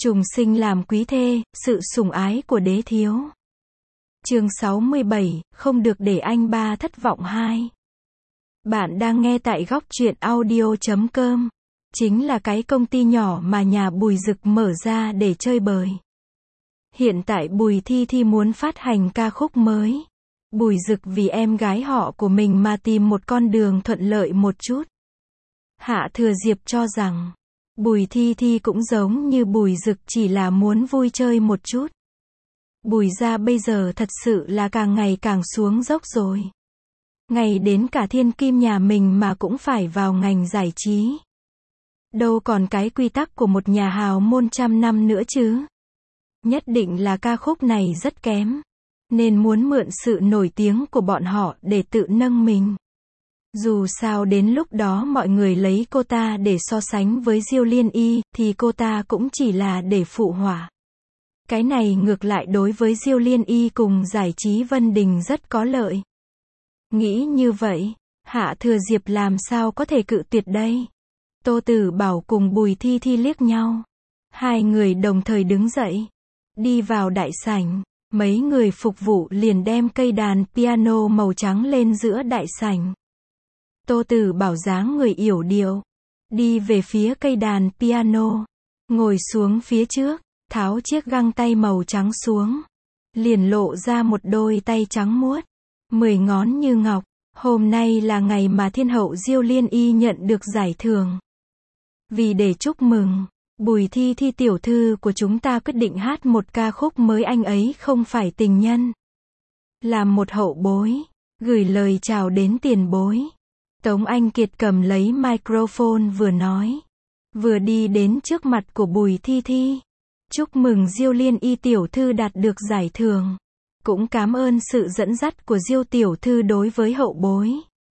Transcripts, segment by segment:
Trùng sinh làm quý thê, sự sủng ái của đế thiếu. Chương 67, không được để anh ba thất vọng 2. Bạn đang nghe tại góc truyện audio.com. Chính là cái công ty nhỏ mà nhà Bùi Dực mở ra để chơi bời. Hiện tại Bùi Thi Thi muốn phát hành ca khúc mới. Bùi Dực vì em gái họ của mình mà tìm một con đường thuận lợi một chút. Hạ Thừa Diệp cho rằng Bùi Thi Thi cũng giống như Bùi Dực, chỉ là muốn vui chơi một chút. Bùi gia bây giờ thật sự là càng ngày càng xuống dốc rồi. Ngày đến cả thiên kim nhà mình mà cũng phải vào ngành giải trí. Đâu còn cái quy tắc của một nhà hào môn trăm năm nữa chứ. Nhất định là ca khúc này rất kém, nên muốn mượn sự nổi tiếng của bọn họ để tự nâng mình. Dù sao đến lúc đó mọi người lấy cô ta để so sánh với Diêu Liên Y, thì cô ta cũng chỉ là để phụ họa. Cái này ngược lại đối với Diêu Liên Y cùng giải trí Vân Đình rất có lợi. Nghĩ như vậy, Hạ Thừa Diệp làm sao có thể cự tuyệt đây? Tô Tử Bảo cùng Bùi Thi Thi liếc nhau. Hai người đồng thời đứng dậy, đi vào đại sảnh. Mấy người phục vụ liền đem cây đàn piano màu trắng lên giữa đại sảnh. Tô Tử Bảo dáng người yểu điệu, đi về phía cây đàn piano, ngồi xuống phía trước, tháo chiếc găng tay màu trắng xuống, liền lộ ra một đôi tay trắng muốt, 10 ngón như ngọc. Hôm nay là ngày mà Thiên hậu Diêu Liên Y nhận được giải thưởng. Vì để chúc mừng, Bùi Thi Thi tiểu thư của chúng ta quyết định hát một ca khúc mới Anh Ấy Không Phải Tình Nhân. Làm một hậu bối, gửi lời chào đến tiền bối. Tống Anh Kiệt cầm lấy microphone vừa nói, vừa đi đến trước mặt của Bùi Thi Thi. Chúc mừng Diêu Liên Y tiểu thư đạt được giải thưởng. Cũng cảm ơn sự dẫn dắt của Diêu tiểu thư đối với hậu bối.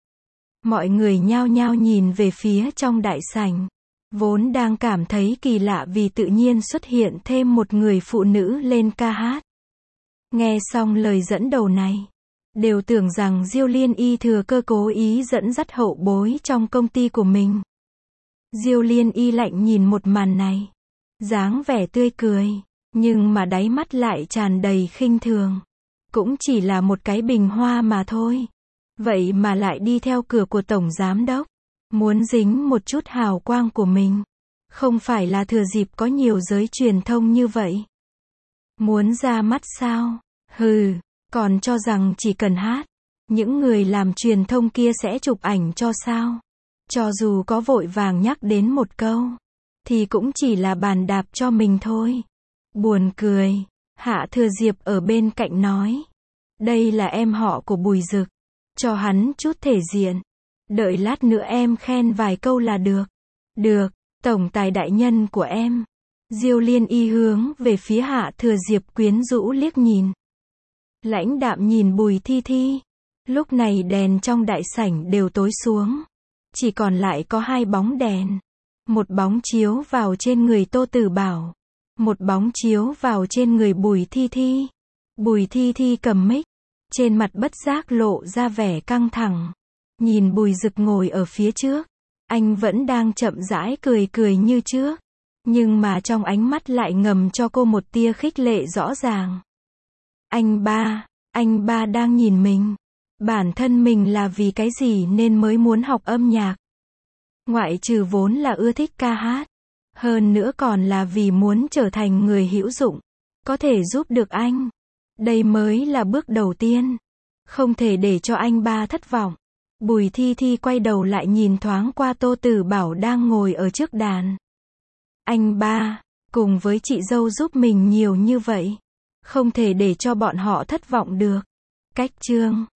Mọi người nhao nhao nhìn về phía trong đại sảnh, vốn đang cảm thấy kỳ lạ vì tự nhiên xuất hiện thêm một người phụ nữ lên ca hát. Nghe xong lời dẫn đầu này, đều tưởng rằng Diêu Liên Y thừa cơ cố ý dẫn dắt hậu bối trong công ty của mình. Diêu Liên Y lạnh nhìn một màn này, dáng vẻ tươi cười, nhưng mà đáy mắt lại tràn đầy khinh thường. Cũng chỉ là một cái bình hoa mà thôi. Vậy mà lại đi theo cửa của tổng giám đốc, muốn dính một chút hào quang của mình. Không phải là Thừa Dịp có nhiều giới truyền thông như vậy. Muốn ra mắt sao? Hừ, còn cho rằng chỉ cần hát, những người làm truyền thông kia sẽ chụp ảnh cho sao? Cho dù có vội vàng nhắc đến một câu, thì cũng chỉ là bàn đạp cho mình thôi. Buồn cười. Hạ Thừa Diệp ở bên cạnh nói, đây là em họ của Bùi Dực, cho hắn chút thể diện. Đợi lát nữa em khen vài câu là được. Được, tổng tài đại nhân của em. Diêu Liên Y hướng về phía Hạ Thừa Diệp quyến rũ liếc nhìn. Lãnh đạm nhìn Bùi Thi Thi. Lúc này đèn trong đại sảnh đều tối xuống, chỉ còn lại có hai bóng đèn. Một bóng chiếu vào trên người Tô Tử Bảo, một bóng chiếu vào trên người Bùi Thi Thi. Bùi Thi Thi cầm mic, trên mặt bất giác lộ ra vẻ căng thẳng. Nhìn Bùi Dực ngồi ở phía trước, anh vẫn đang chậm rãi cười cười như trước, nhưng mà trong ánh mắt lại ngầm cho cô một tia khích lệ rõ ràng. Anh ba đang nhìn mình. Bản thân mình là vì cái gì nên mới muốn học âm nhạc? Ngoại trừ vốn là ưa thích ca hát, hơn nữa còn là vì muốn trở thành người hữu dụng, có thể giúp được anh. Đây mới là bước đầu tiên. Không thể để cho anh ba thất vọng. Bùi Thi Thi quay đầu lại nhìn thoáng qua Tô Tử Bảo đang ngồi ở trước đàn. Anh ba, cùng với chị dâu giúp mình nhiều như vậy, không thể để cho bọn họ thất vọng được. Cách chương